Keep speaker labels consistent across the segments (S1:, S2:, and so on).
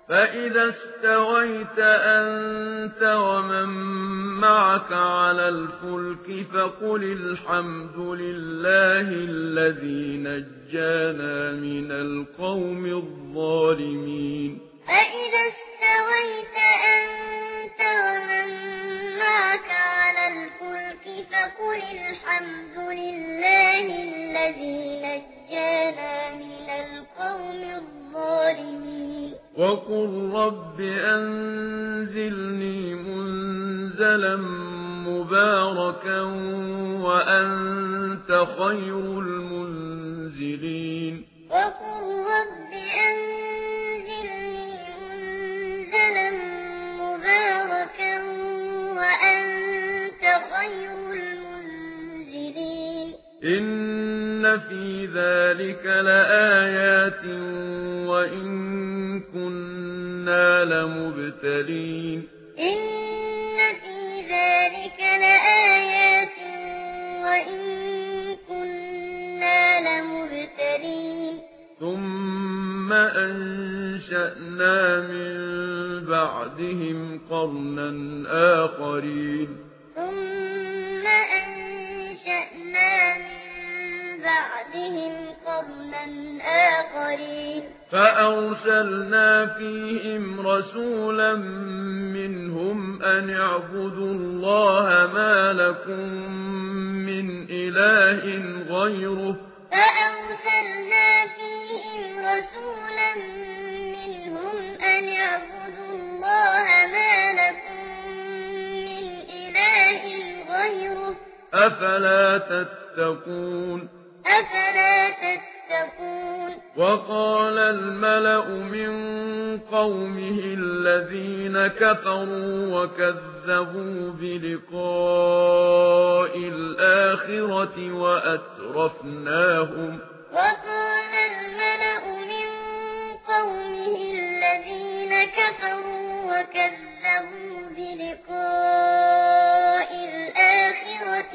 S1: فإذا استويت أنت ومن معك على الفلك فقل الحمد لله الذي نجانا من القوم الظالمين.
S2: فإذا استويت أنت ومن معك على الفلك فقل الحمد لله الذي نجانا من القوم الظالمين.
S1: وقل رب أنزلني منزلا مباركا وأنت خير المنزلين.
S2: وقل رب أنزلني منزلا مباركا وأنت خير المنزلين.
S1: إن في ذلك لآيات وإن كنا لمبتلين.
S2: إن في ذلك لآيات وإن كنا لمبتلين.
S1: ثم أنشأنا من بعدهم قرنا آخرين.
S2: ثم أنشأنا من بعدهم قرنا آخرين.
S1: فأرسلنا فيهم رسولا منهم أن اعبدوا الله ما لكم من إله غيره.
S2: فأرسلنا فيهم رسولا منهم أن اعبدوا الله ما لكم من إله غيره.
S1: أفلا تتقون.
S2: أفلا تتقون.
S1: وقال الملأ من قومه الذين كفروا وكذبوا بلقاء الآخرة
S2: وقال الملأ من قومه الذين كفروا وكذبوا بلقاء الآخرة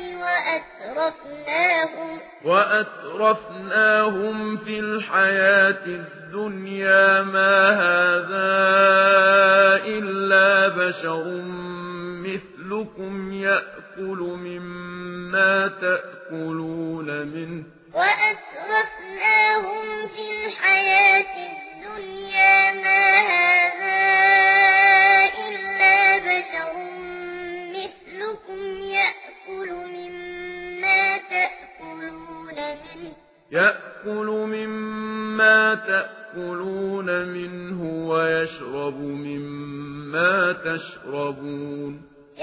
S1: وأترفناهم في الحياة الدنيا ما هذا إلا بشر مثلكم يأكل مما تأكلون منه.
S2: وأترفناهم في الحياة الدنيا ما هذا إلا بشر مثلكم يأكل مما تأكلون منه ويشرب مما تشربون.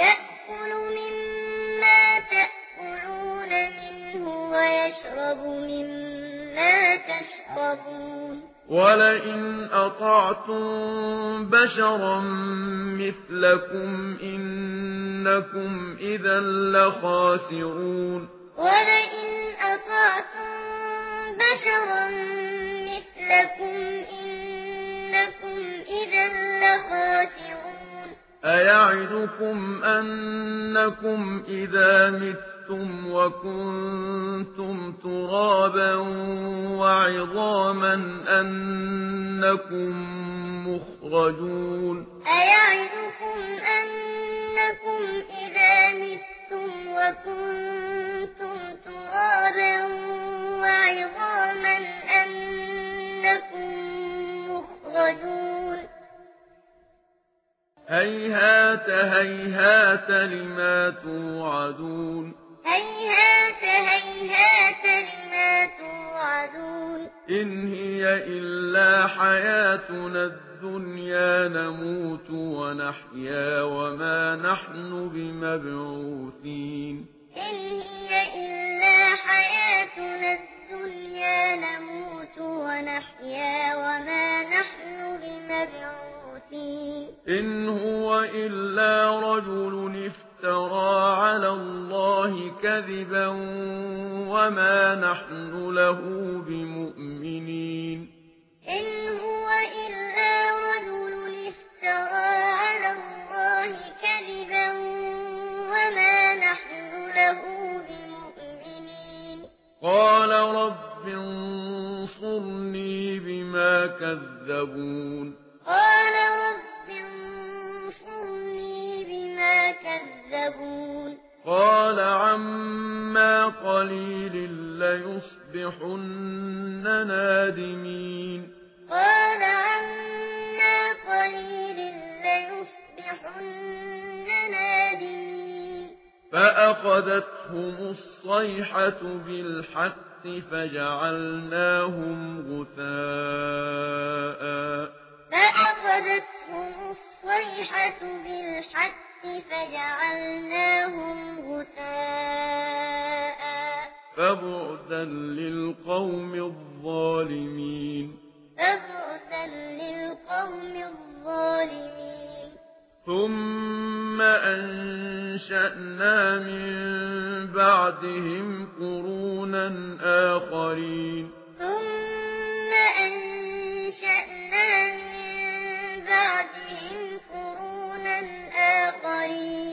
S2: ولئن أطعتم بشرا مثلكم إنكم إذا لخاسرون. ولئن أطعتم بشرا مثلكم إنكم إذا لخاسرون.
S1: أيعدكم أنكم إذا متم وكنتم ترابا وعظاما أنكم مخرجون.
S2: أيعدكم أنكم إذا متم وكنتم ترابا وعظاما أنكم مخرجون.
S1: هيهات هيهات لما توعدون.
S2: هيهات هيهات لما توعدون.
S1: إن هي إلا حياتنا الدنيا نموت ونحيا وما نحن بمبعوثين.
S2: إن هي إلا حياتنا الدنيا نموت ونحيا وما نحن بمبعوثين.
S1: إن هو إلا رجل افترى على الله كذبا وما نحن له بمؤمنين.
S2: إن هو إلا رجل افترى على الله كذبا وما نحن له بمؤمنين.
S1: قال رب انصرني بما كذبون.
S2: قال يكذبون
S1: قال عما قليل ليصبحن نادمين
S2: قال عما قليل ليصبحن نادمين
S1: فأخذتهم الصيحة بالحق فجعلناهم غثاء
S2: فأخذتهم الصيحة بالحق فجعلناهم غثاء
S1: فبعدا للقوم الظالمين
S2: فبعدا للقوم الظالمين
S1: ثم أنشأنا من بعدهم قرونا آخرين
S2: ثم أنشأنا من بعدهم قرونا آخرين